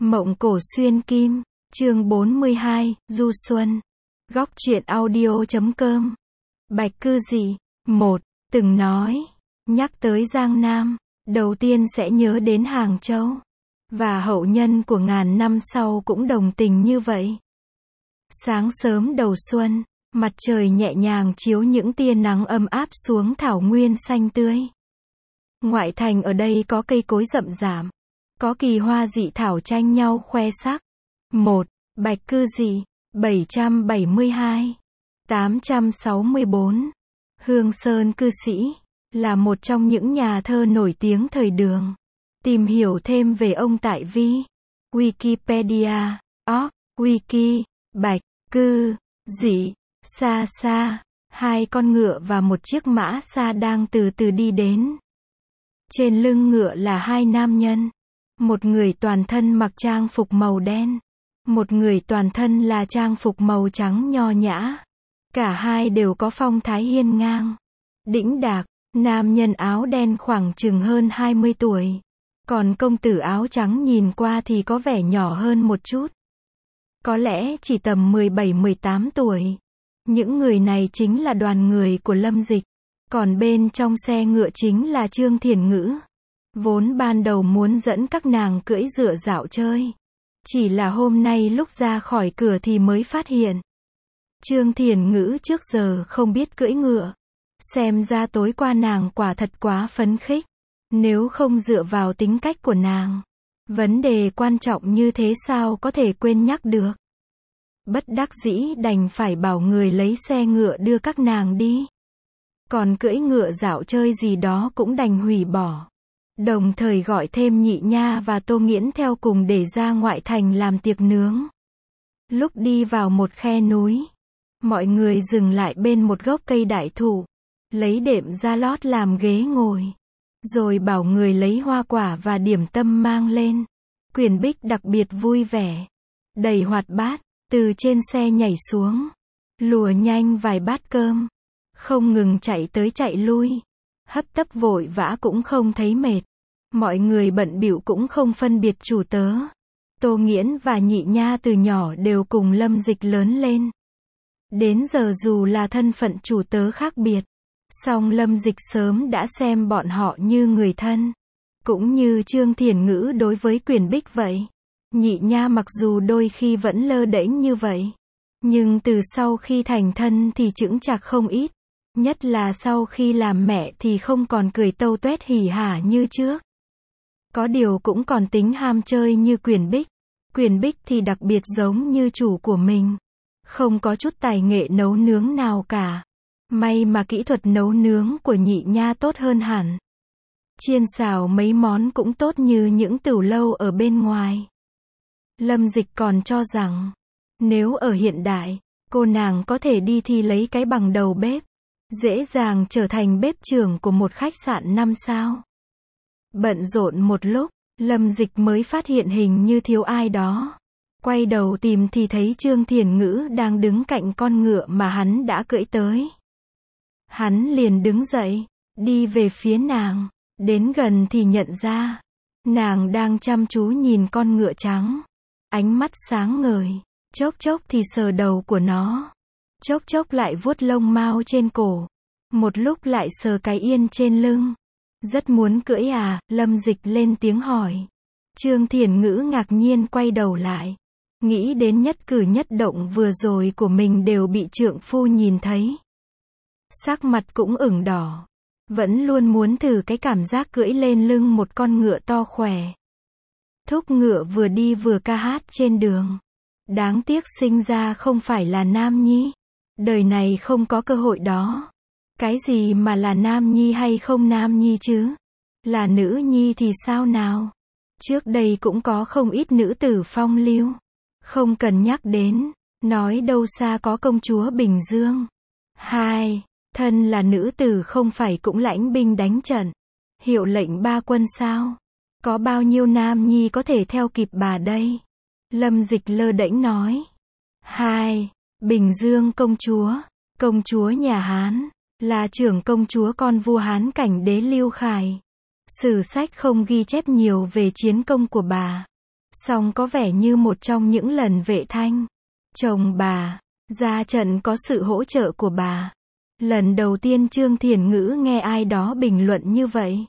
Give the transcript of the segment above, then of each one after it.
Mộng cổ xuyên kim, chương 42, du xuân. Góc truyện audio.com. Bạch Cư Dị. 1. Từng nói, nhắc tới Giang Nam, đầu tiên sẽ nhớ đến Hàng Châu. Và hậu nhân của ngàn năm sau cũng đồng tình như vậy. Sáng sớm đầu xuân, mặt trời nhẹ nhàng chiếu những tia nắng ấm áp xuống thảo nguyên xanh tươi. Ngoại thành ở đây có cây cối rậm rạp, có kỳ hoa dị thảo tranh nhau khoe sắc. 1. Bạch Cư Dị, 772. 864. Hương Sơn cư sĩ, là một trong những nhà thơ nổi tiếng thời Đường. Tìm hiểu thêm về ông tại Wikipedia, Wiki, Bạch Cư Dị, xa xa, hai con ngựa và một chiếc mã xa đang từ từ đi đến. Trên lưng ngựa là hai nam nhân. Một người toàn thân mặc trang phục màu đen. Một người toàn thân là trang phục màu trắng nho nhã. Cả hai đều có phong thái hiên ngang, đĩnh đạc. Nam nhân áo đen khoảng chừng hơn 20 tuổi. Còn công tử áo trắng nhìn qua thì có vẻ nhỏ hơn một chút. Có lẽ chỉ tầm 17-18 tuổi. Những người này chính là đoàn người của Lâm Dịch. Còn bên trong xe ngựa chính là Trương Thiển Ngữ. Vốn ban đầu muốn dẫn các nàng cưỡi dựa dạo chơi. Chỉ là hôm nay lúc ra khỏi cửa thì mới phát hiện. Trương Thiển Ngữ trước giờ không biết cưỡi ngựa. Xem ra tối qua nàng quả thật quá phấn khích. Nếu không dựa vào tính cách của nàng, vấn đề quan trọng như thế sao có thể quên nhắc được. Bất đắc dĩ đành phải bảo người lấy xe ngựa đưa các nàng đi. Còn cưỡi ngựa dạo chơi gì đó cũng đành hủy bỏ. Đồng thời gọi thêm Nhị Nha và Tô Nghiễn theo cùng để ra ngoại thành làm tiệc nướng. Lúc đi vào một khe núi, mọi người dừng lại bên một gốc cây đại thụ, lấy đệm ra lót làm ghế ngồi. Rồi bảo người lấy hoa quả và điểm tâm mang lên. Quyền Bích đặc biệt vui vẻ, đầy hoạt bát, từ trên xe nhảy xuống, lùa nhanh vài bát cơm, không ngừng chạy tới chạy lui, hấp tấp vội vã cũng không thấy mệt. Mọi người bận bịu cũng không phân biệt chủ tớ. Tô Nghiễn và Nhị Nha từ nhỏ đều cùng Lâm Dịch lớn lên. Đến giờ dù là thân phận chủ tớ khác biệt, song Lâm Dịch sớm đã xem bọn họ như người thân. Cũng như Trương Thiển Ngữ đối với Quyền Bích vậy. Nhị Nha mặc dù đôi khi vẫn lơ đễnh như vậy, nhưng từ sau khi thành thân thì chững chạc không ít. Nhất là sau khi làm mẹ thì không còn cười tâu tuét hỉ hả như trước. Có điều cũng còn tính ham chơi như Quyền Bích. Quyền Bích thì đặc biệt giống như chủ của mình. Không có chút tài nghệ nấu nướng nào cả. May mà kỹ thuật nấu nướng của Nhị Nha tốt hơn hẳn. Chiên xào mấy món cũng tốt như những tửu lâu ở bên ngoài. Lâm Dịch còn cho rằng, nếu ở hiện đại, cô nàng có thể đi thi lấy cái bằng đầu bếp. Dễ dàng trở thành bếp trưởng của một khách sạn 5 sao. Bận rộn một lúc, Lâm Dịch mới phát hiện hình như thiếu ai đó. Quay đầu tìm thì thấy Trương Thiển Ngữ đang đứng cạnh con ngựa mà hắn đã cưỡi tới. Hắn liền đứng dậy, đi về phía nàng. Đến gần thì nhận ra, nàng đang chăm chú nhìn con ngựa trắng. Ánh mắt sáng ngời, chốc chốc thì sờ đầu của nó. Chốc chốc lại vuốt lông mao trên cổ. Một lúc lại sờ cái yên trên lưng. Rất muốn cưỡi à? Lâm Dịch lên tiếng hỏi. Trương Thiển Ngữ ngạc nhiên quay đầu lại. Nghĩ đến nhất cử nhất động vừa rồi của mình đều bị trượng phu nhìn thấy. Sắc mặt cũng ửng đỏ. Vẫn luôn muốn thử cái cảm giác cưỡi lên lưng một con ngựa to khỏe. Thúc ngựa vừa đi vừa ca hát trên đường. Đáng tiếc sinh ra không phải là nam nhi. Đời này không có cơ hội đó. Cái gì mà là nam nhi hay không nam nhi chứ? Là nữ nhi thì sao nào? Trước đây cũng có không ít nữ tử phong lưu. Không cần nhắc đến, nói đâu xa có công chúa Bình Dương. 2. Thân là nữ tử không phải cũng lãnh binh đánh trận, hiệu lệnh ba quân sao? Có bao nhiêu nam nhi có thể theo kịp bà đây? Lâm Dịch lơ đễnh nói. 2. Bình Dương công chúa nhà Hán, là trưởng công chúa con vua Hán Cảnh Đế Lưu Khải. Sử sách không ghi chép nhiều về chiến công của bà. Song có vẻ như một trong những lần Vệ Thanh, chồng bà, ra trận có sự hỗ trợ của bà. Lần đầu tiên Trương Thiền Ngữ nghe ai đó bình luận như vậy.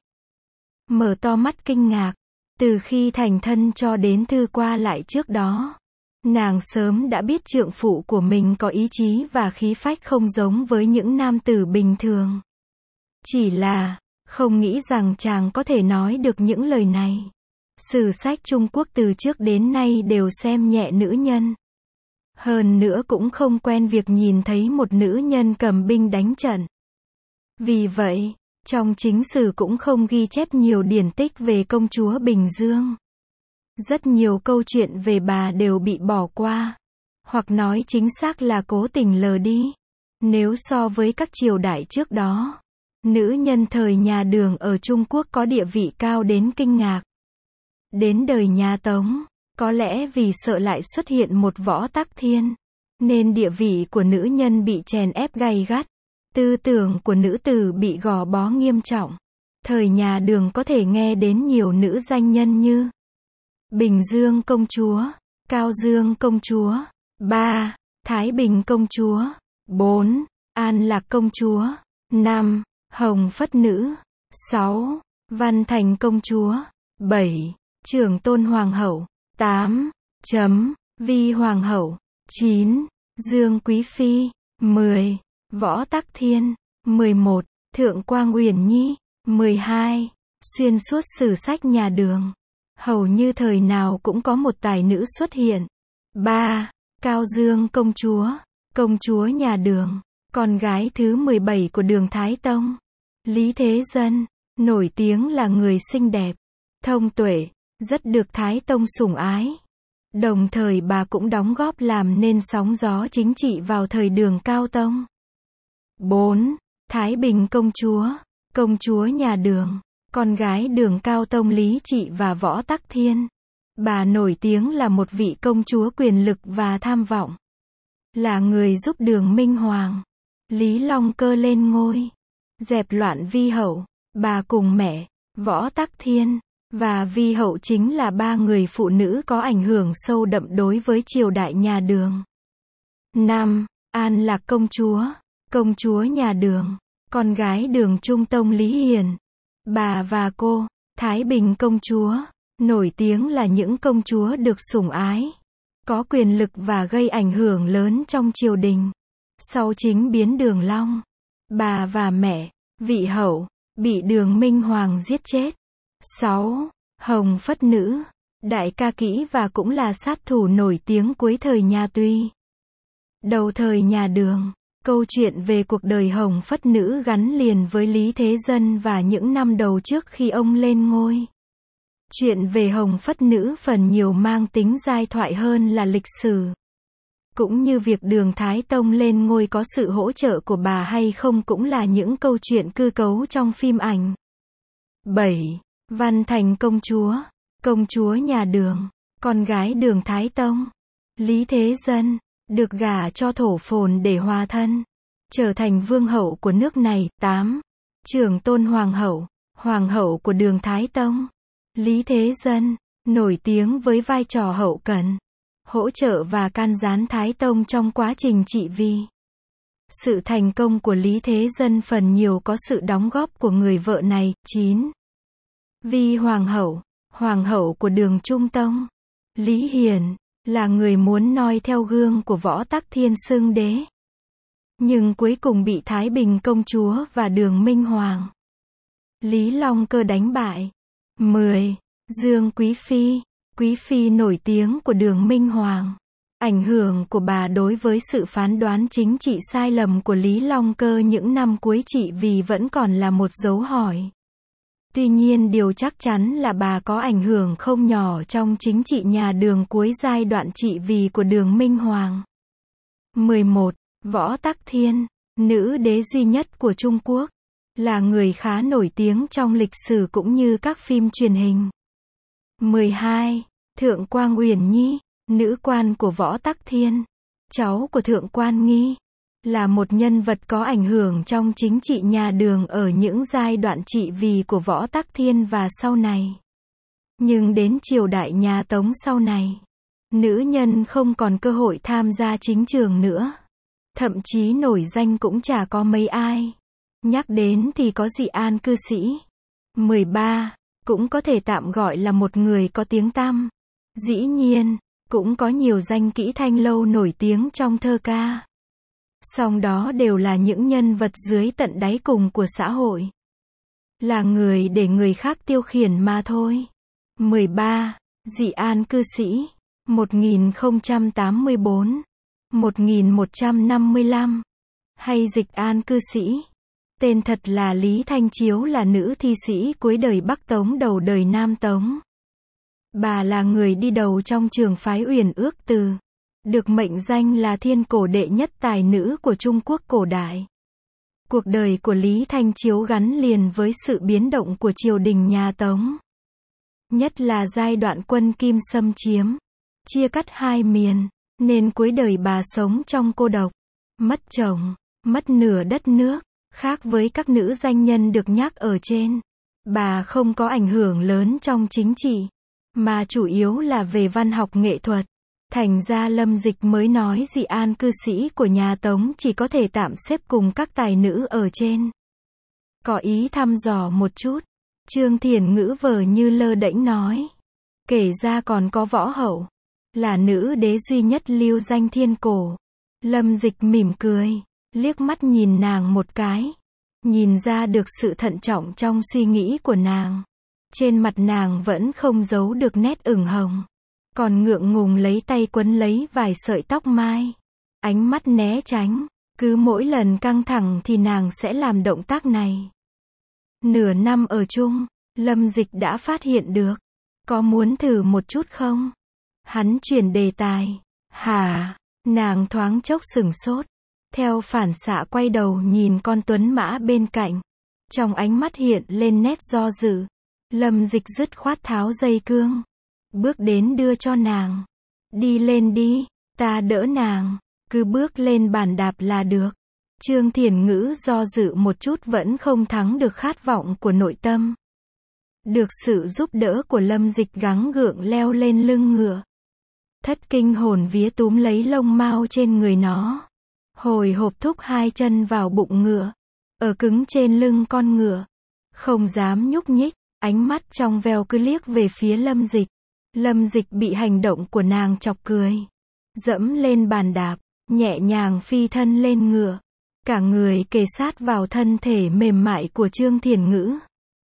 Mở to mắt kinh ngạc. Từ khi thành thân cho đến thư qua lại trước đó, nàng sớm đã biết trượng phụ của mình có ý chí và khí phách không giống với những nam tử bình thường. Chỉ là, không nghĩ rằng chàng có thể nói được những lời này. Sử sách Trung Quốc từ trước đến nay đều xem nhẹ nữ nhân. Hơn nữa cũng không quen việc nhìn thấy một nữ nhân cầm binh đánh trận. Vì vậy, trong chính sử cũng không ghi chép nhiều điển tích về công chúa Bình Dương. Rất nhiều câu chuyện về bà đều bị bỏ qua, hoặc nói chính xác là cố tình lờ đi. Nếu so với các triều đại trước đó, nữ nhân thời nhà Đường ở Trung Quốc có địa vị cao đến kinh ngạc. Đến đời nhà Tống, có lẽ vì sợ lại xuất hiện một Võ Tắc Thiên, nên địa vị của nữ nhân bị chèn ép gay gắt. Tư tưởng của nữ tử bị gò bó nghiêm trọng. Thời nhà Đường có thể nghe đến nhiều nữ danh nhân như Bình Dương công chúa, Cao Dương công chúa, 3. Thái Bình công chúa, 4. An Lạc công chúa, 5. Hồng Phất nữ, 6. Văn Thành công chúa, 7. Trưởng Tôn hoàng hậu, 8. Vi hoàng hậu, 9. Dương Quý phi, 10. Võ Tắc Thiên, 11. Thượng Quang Uyển Nhi, 12. Xuyên suốt sử sách nhà Đường, hầu như thời nào cũng có một tài nữ xuất hiện. 3. Cao Dương công chúa nhà Đường, con gái thứ 17 của Đường Thái Tông. Lý Thế Dân, nổi tiếng là người xinh đẹp, thông tuệ, rất được Thái Tông sủng ái. Đồng thời bà cũng đóng góp làm nên sóng gió chính trị vào thời Đường Cao Tông. 4. Thái Bình công chúa nhà Đường, con gái Đường Cao Tông Lý Trị và Võ Tắc Thiên. Bà nổi tiếng là một vị công chúa quyền lực và tham vọng. Là người giúp Đường Minh Hoàng, Lý Long Cơ lên ngôi, dẹp loạn Vi hậu. Bà cùng mẹ, Võ Tắc Thiên, và Vi hậu chính là 3 người phụ nữ có ảnh hưởng sâu đậm đối với triều đại nhà Đường. 5. An Lạc công chúa nhà Đường, con gái Đường Trung Tông Lý Hiền. Bà và cô, Thái Bình công chúa, nổi tiếng là những công chúa được sủng ái, có quyền lực và gây ảnh hưởng lớn trong triều đình. Sau chính biến Đường Long, bà và mẹ, Vị hậu, bị Đường Minh Hoàng giết chết. 6. Hồng Phất nữ, đại ca kỹ và cũng là sát thủ nổi tiếng cuối thời nhà Tuy. Đầu thời nhà Đường, câu chuyện về cuộc đời Hồng Phất nữ gắn liền với Lý Thế Dân và những năm đầu trước khi ông lên ngôi. Chuyện về Hồng Phất nữ phần nhiều mang tính giai thoại hơn là lịch sử. Cũng như việc Đường Thái Tông lên ngôi có sự hỗ trợ của bà hay không cũng là những câu chuyện cư cấu trong phim ảnh. 7. Văn Thành công chúa nhà Đường, con gái Đường Thái Tông, Lý Thế Dân, được gả cho Thổ Phồn để hòa thân, trở thành vương hậu của nước này. 8. Trưởng Tôn hoàng hậu của Đường Thái Tông, Lý Thế Dân, nổi tiếng với vai trò hậu cận, hỗ trợ và can gián Thái Tông trong quá trình trị vì. Sự thành công của Lý Thế Dân phần nhiều có sự đóng góp của người vợ này. 9. Vi hoàng hậu của Đường Trung Tông, Lý Hiền, là người muốn noi theo gương của Võ Tắc Thiên xưng đế, nhưng cuối cùng bị Thái Bình công chúa và Đường Minh Hoàng, Lý Long Cơ đánh bại. 10. Dương Quý phi nổi tiếng của Đường Minh Hoàng. Ảnh hưởng của bà đối với sự phán đoán chính trị sai lầm của Lý Long Cơ những năm cuối trị vì vẫn còn là một dấu hỏi. Tuy nhiên điều chắc chắn là bà có ảnh hưởng không nhỏ trong chính trị nhà Đường cuối giai đoạn trị vì của Đường Minh Hoàng. 11. Võ Tắc Thiên, nữ đế duy nhất của Trung Quốc, là người khá nổi tiếng trong lịch sử cũng như các phim truyền hình. 12. Thượng Quang Uyển Nhi, nữ quan của Võ Tắc Thiên, cháu của Thượng Quan Nghi, là một nhân vật có ảnh hưởng trong chính trị nhà Đường ở những giai đoạn trị vì của Võ Tắc Thiên và sau này. Nhưng đến triều đại nhà Tống sau này, nữ nhân không còn cơ hội tham gia chính trường nữa. Thậm chí nổi danh cũng chả có mấy ai. Nhắc đến thì có Dị An cư sĩ. 13. Cũng có thể tạm gọi là một người có tiếng tăm. Dĩ nhiên, cũng có nhiều danh kỹ thanh lâu nổi tiếng trong thơ ca. Song đó đều là những nhân vật dưới tận đáy cùng của xã hội. Là người để người khác tiêu khiển mà thôi. 13. Dị An cư sĩ. 1084. 1155. Hay Dịch An cư sĩ. Tên thật là Lý Thanh Chiếu, là nữ thi sĩ cuối đời Bắc Tống đầu đời Nam Tống. Bà là người đi đầu trong trường phái Uyển Ước Từ, được mệnh danh là thiên cổ đệ nhất tài nữ của Trung Quốc cổ đại. Cuộc đời của Lý Thanh Chiếu gắn liền với sự biến động của triều đình nhà Tống. Nhất là giai đoạn quân Kim xâm chiếm, chia cắt hai miền, nên cuối đời bà sống trong cô độc, mất chồng, mất nửa đất nước. Khác với các nữ danh nhân được nhắc ở trên, bà không có ảnh hưởng lớn trong chính trị, mà chủ yếu là về văn học nghệ thuật. Thành ra Lâm Dịch mới nói Dị An cư sĩ của nhà Tống chỉ có thể tạm xếp cùng các tài nữ ở trên. Có ý thăm dò một chút, Trương Thiển Ngữ vờ như lơ đễnh nói. Kể ra còn có Võ Hậu, là nữ đế duy nhất lưu danh thiên cổ. Lâm Dịch mỉm cười, liếc mắt nhìn nàng một cái. Nhìn ra được sự thận trọng trong suy nghĩ của nàng. Trên mặt nàng vẫn không giấu được nét ửng hồng. Còn ngượng ngùng lấy tay quấn lấy vài sợi tóc mai. Ánh mắt né tránh. Cứ mỗi lần căng thẳng thì nàng sẽ làm động tác này. Nửa năm ở chung, Lâm Dịch đã phát hiện được. Có muốn thử một chút không? Hắn chuyển đề tài. Hả? Nàng thoáng chốc sửng sốt. Theo phản xạ quay đầu nhìn con tuấn mã bên cạnh. Trong ánh mắt hiện lên nét do dự. Lâm Dịch dứt khoát tháo dây cương. Bước đến đưa cho nàng. Đi lên đi, ta đỡ nàng. Cứ bước lên bàn đạp là được. Trương Thiển Ngữ do dự một chút vẫn không thắng được khát vọng của nội tâm. Được sự giúp đỡ của Lâm Dịch gắng gượng leo lên lưng ngựa. Thất kinh hồn vía túm lấy lông mao trên người nó. Hồi hộp thúc hai chân vào bụng ngựa. Ở cứng trên lưng con ngựa. Không dám nhúc nhích. Ánh mắt trong veo cứ liếc về phía Lâm Dịch. Lâm Dịch bị hành động của nàng chọc cười. Dẫm lên bàn đạp. Nhẹ nhàng phi thân lên ngựa. Cả người kề sát vào thân thể mềm mại của Trương Thiển Ngữ.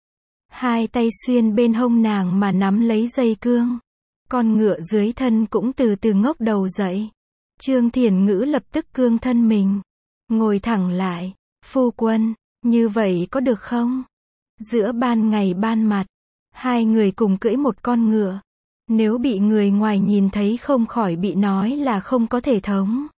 Hai tay xuyên bên hông nàng mà nắm lấy dây cương. Con ngựa dưới thân cũng từ từ ngóc đầu dậy. Trương Thiển Ngữ lập tức cương thân mình. Ngồi thẳng lại. Phu quân, như vậy có được không? Giữa ban ngày ban mặt, hai người cùng cưỡi một con ngựa. Nếu bị người ngoài nhìn thấy không khỏi bị nói là không có thể thống.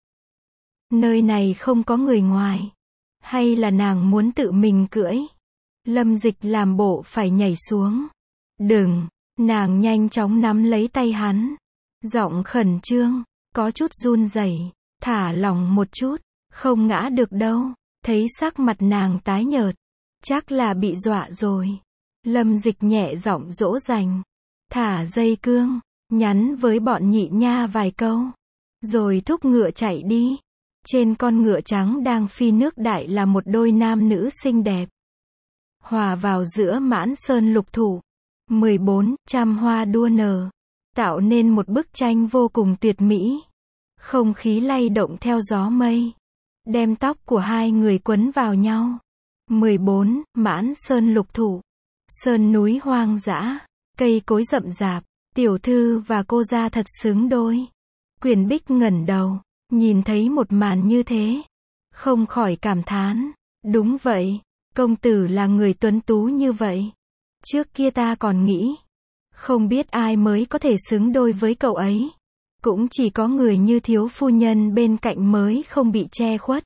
Nơi này không có người ngoài. Hay là nàng muốn tự mình cưỡi? Lâm Dịch làm bộ phải nhảy xuống. Đừng, nàng nhanh chóng nắm lấy tay hắn. Giọng khẩn trương, có chút run rẩy. Thả lỏng một chút, không ngã được đâu. Thấy sắc mặt nàng tái nhợt, chắc là bị dọa rồi. Lâm Dịch nhẹ giọng dỗ dành. Thả dây cương, nhắn với bọn nhị nha vài câu. Rồi thúc ngựa chạy đi. Trên con ngựa trắng đang phi nước đại là một đôi nam nữ xinh đẹp. Hòa vào giữa mãn sơn lục thụ. 14, trăm hoa đua nở. Tạo nên một bức tranh vô cùng tuyệt mỹ. Không khí lay động theo gió mây. Đem tóc của hai người quấn vào nhau. 14, mãn sơn lục thụ. Sơn núi hoang dã. Cây cối rậm rạp. Tiểu thư và cô gia thật xứng đôi. Quyền Bích ngẩng đầu. Nhìn thấy một màn như thế. Không khỏi cảm thán. Đúng vậy. Công tử là người tuấn tú như vậy. Trước kia ta còn nghĩ. Không biết ai mới có thể xứng đôi với cậu ấy. Cũng chỉ có người như thiếu phu nhân bên cạnh mới không bị che khuất.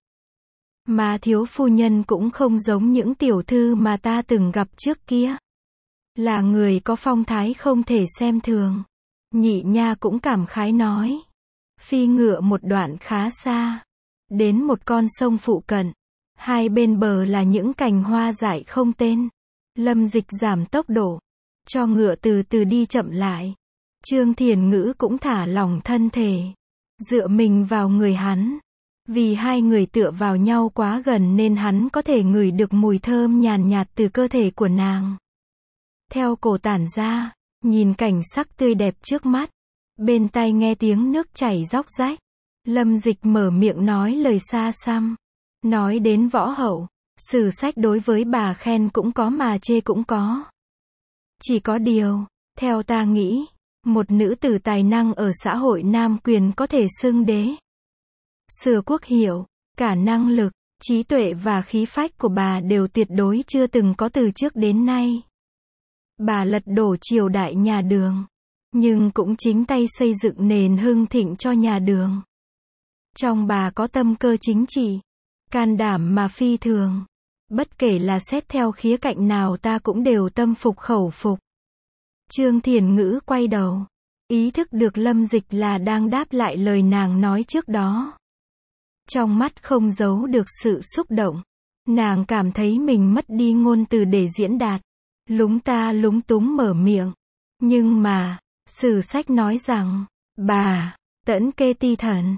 Mà thiếu phu nhân cũng không giống những tiểu thư mà ta từng gặp trước kia. Là người có phong thái không thể xem thường. Nhị nha cũng cảm khái nói. Phi ngựa một đoạn khá xa. Đến một con sông phụ cận. Hai bên bờ là những cành hoa dại không tên. Lâm Dịch giảm tốc độ. cho ngựa từ từ đi chậm lại. Trương Thiền Ngữ cũng thả lỏng thân thể, dựa mình vào người hắn. Vì hai người tựa vào nhau quá gần nên hắn có thể ngửi được mùi thơm nhàn nhạt từ cơ thể của nàng. Theo cổ tản ra, nhìn cảnh sắc tươi đẹp trước mắt, bên tai nghe tiếng nước chảy róc rách. Lâm Dịch mở miệng nói lời xa xăm. Nói đến võ hậu, sử sách đối với bà khen cũng có mà chê cũng có. Chỉ có điều, theo ta nghĩ, một nữ tử tài năng ở xã hội nam quyền có thể xưng đế. Sử quốc hiệu, cả năng lực, trí tuệ và khí phách của bà đều tuyệt đối chưa từng có từ trước đến nay. Bà lật đổ triều đại nhà Đường, nhưng cũng chính tay xây dựng nền hưng thịnh cho nhà Đường. Trong bà có tâm cơ chính trị, can đảm mà phi thường. Bất kể là xét theo khía cạnh nào ta cũng đều tâm phục khẩu phục. Trương Thiền Ngữ quay đầu, ý thức được Lâm Dịch là đang đáp lại lời nàng nói trước đó. Trong mắt không giấu được sự xúc động. Nàng cảm thấy mình mất đi ngôn từ để diễn đạt. Lúng ta lúng túng mở miệng. Nhưng mà, sử sách nói rằng, bà, Tẫn Kê Ti Thần,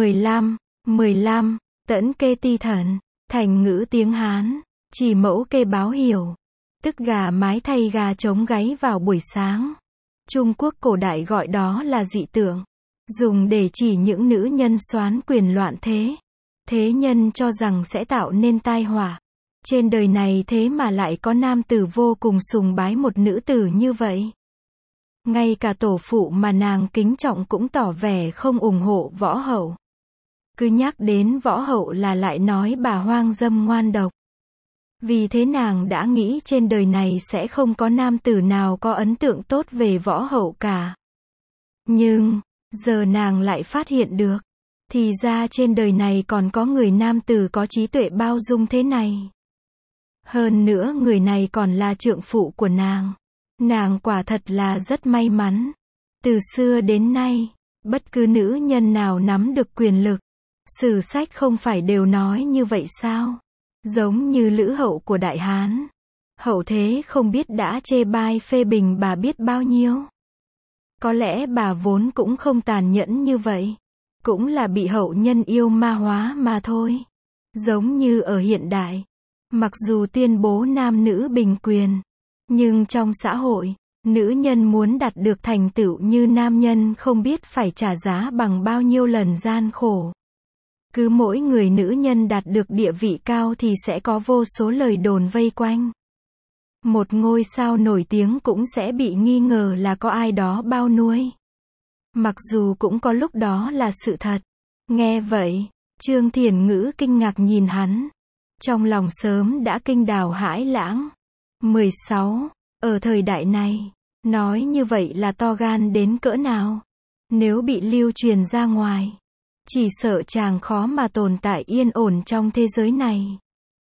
15, Tẫn Kê Ti Thần, thành ngữ tiếng Hán, chỉ mẫu kê báo hiểu. Tức gà mái thay gà trống gáy vào buổi sáng. Trung Quốc cổ đại gọi đó là dị tượng, dùng để chỉ những nữ nhân soán quyền loạn thế. Thế nhân cho rằng sẽ tạo nên tai họa. Trên đời này thế mà lại có nam tử vô cùng sùng bái một nữ tử như vậy. Ngay cả tổ phụ mà nàng kính trọng cũng tỏ vẻ không ủng hộ võ hậu. Cứ nhắc đến võ hậu là lại nói bà hoang dâm ngoan độc. Vì thế nàng đã nghĩ trên đời này sẽ không có nam tử nào có ấn tượng tốt về võ hậu cả. Nhưng, giờ nàng lại phát hiện được. Thì ra trên đời này còn có người nam tử có trí tuệ bao dung thế này. Hơn nữa người này còn là trượng phụ của nàng. Nàng quả thật là rất may mắn. Từ xưa đến nay, bất cứ nữ nhân nào nắm được quyền lực, sử sách không phải đều nói như vậy sao? Giống như Lữ Hậu của Đại Hán. Hậu thế không biết đã chê bai phê bình bà biết bao nhiêu. Có lẽ bà vốn cũng không tàn nhẫn như vậy. Cũng là bị hậu nhân yêu ma hóa mà thôi. Giống như ở hiện đại, mặc dù tuyên bố nam nữ bình quyền, nhưng trong xã hội, nữ nhân muốn đạt được thành tựu như nam nhân không biết phải trả giá bằng bao nhiêu lần gian khổ. Cứ mỗi người nữ nhân đạt được địa vị cao thì sẽ có vô số lời đồn vây quanh. Một ngôi sao nổi tiếng cũng sẽ bị nghi ngờ là có ai đó bao nuôi. Mặc dù cũng có lúc đó là sự thật. Nghe vậy, Trương Thiền Ngữ kinh ngạc nhìn hắn. Trong lòng sớm đã kinh đào hãi lãng. 16. Ở thời đại này, nói như vậy là to gan đến cỡ nào? Nếu bị lưu truyền ra ngoài, chỉ sợ chàng khó mà tồn tại yên ổn trong thế giới này.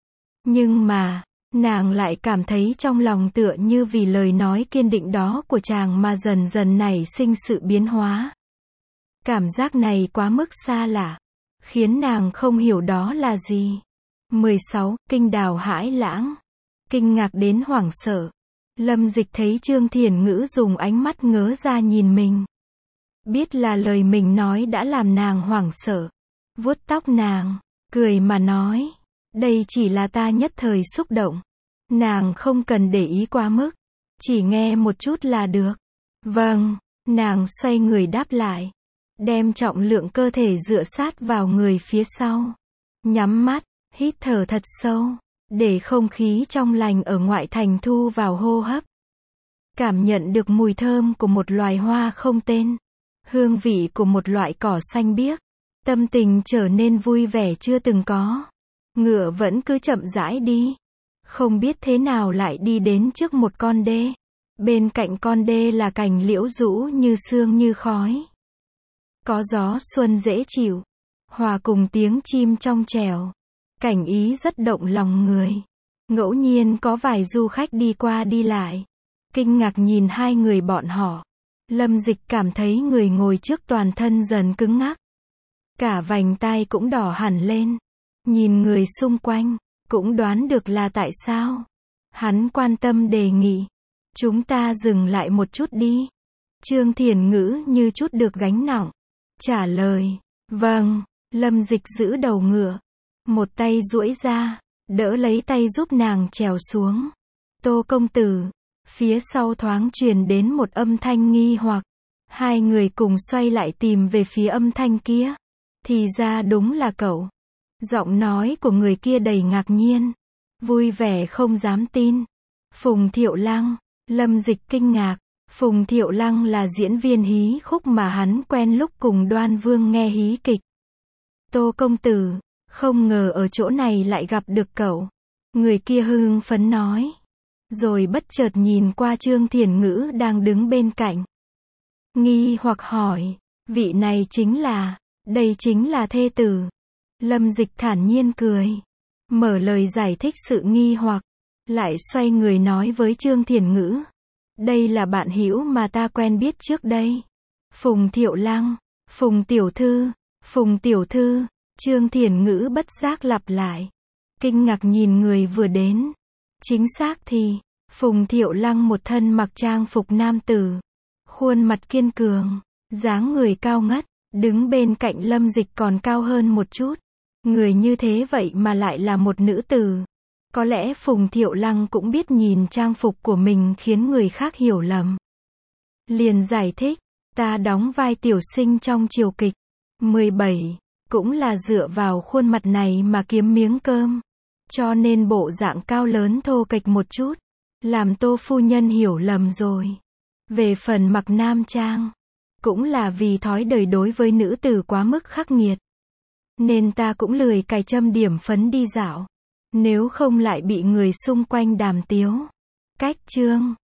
Nhưng mà, nàng lại cảm thấy trong lòng tựa như vì lời nói kiên định đó của chàng mà dần dần nảy sinh sự biến hóa. Cảm giác này quá mức xa lạ, khiến nàng không hiểu đó là gì. 16. Kinh đào hãi lãng. Kinh ngạc đến hoảng sợ. Lâm Dịch thấy Trương Thiền Ngữ dùng ánh mắt ngớ ra nhìn mình. Biết là lời mình nói đã làm nàng hoảng sợ. Vuốt tóc nàng, cười mà nói. Đây chỉ là ta nhất thời xúc động. Nàng không cần để ý quá mức. Chỉ nghe một chút là được. Vâng, nàng xoay người đáp lại. Đem trọng lượng cơ thể dựa sát vào người phía sau. Nhắm mắt, hít thở thật sâu. Để không khí trong lành ở ngoại thành thu vào hô hấp. Cảm nhận được mùi thơm của một loài hoa không tên. Hương vị của một loại cỏ xanh biếc. Tâm tình trở nên vui vẻ chưa từng có. Ngựa vẫn cứ chậm rãi đi. Không biết thế nào lại đi đến trước một con đê. Bên cạnh con đê là cành liễu rũ như sương như khói. Có gió xuân dễ chịu. Hòa cùng tiếng chim trong trẻo. Cảnh ý rất động lòng người. Ngẫu nhiên có vài du khách đi qua đi lại. Kinh ngạc nhìn hai người bọn họ. Lâm Dịch cảm thấy người ngồi trước toàn thân dần cứng ngắc. Cả vành tai cũng đỏ hẳn lên. Nhìn người xung quanh, cũng đoán được là tại sao. Hắn quan tâm đề nghị. Chúng ta dừng lại một chút đi. Trương Thiển Ngữ như chút được gánh nặng. Trả lời. Vâng. Lâm Dịch giữ đầu ngựa. Một tay duỗi ra, đỡ lấy tay giúp nàng trèo xuống. Tô công tử. Phía sau thoáng truyền đến một âm thanh nghi hoặc. Hai người cùng xoay lại tìm về phía âm thanh kia. Thì ra đúng là cậu. Giọng nói của người kia đầy ngạc nhiên. Vui vẻ không dám tin. Phùng Thiệu Lăng. Lâm Dịch kinh ngạc. Phùng Thiệu Lăng là diễn viên hí khúc mà hắn quen lúc cùng Đoan Vương nghe hí kịch. Tô công tử, không ngờ ở chỗ này lại gặp được cậu. Người kia hưng phấn nói. Rồi bất chợt nhìn qua Trương Thiển Ngữ đang đứng bên cạnh. Nghi hoặc hỏi, vị này chính là, đây chính là thê tử. Lâm Dịch thản nhiên cười. Mở lời giải thích sự nghi hoặc. Lại xoay người nói với Trương Thiển Ngữ. Đây là bạn hữu mà ta quen biết trước đây. Phùng Thiệu Lăng, Phùng tiểu thư, Phùng tiểu thư. Trương Thiển Ngữ bất giác lặp lại. Kinh ngạc nhìn người vừa đến. Chính xác thì, Phùng Thiệu Lăng một thân mặc trang phục nam tử. Khuôn mặt kiên cường, dáng người cao ngất, đứng bên cạnh Lâm Dịch còn cao hơn một chút. Người như thế vậy mà lại là một nữ tử. Có lẽ Phùng Thiệu Lăng cũng biết nhìn trang phục của mình khiến người khác hiểu lầm. Liền giải thích, ta đóng vai tiểu sinh trong triều kịch 17, cũng là dựa vào khuôn mặt này mà kiếm miếng cơm. Cho nên bộ dạng cao lớn thô kệch một chút, làm Tô phu nhân hiểu lầm rồi. Về phần mặc nam trang, cũng là vì thói đời đối với nữ tử quá mức khắc nghiệt. Nên ta cũng lười cài châm điểm phấn đi dạo. Nếu không lại bị người xung quanh đàm tiếu. Cách chương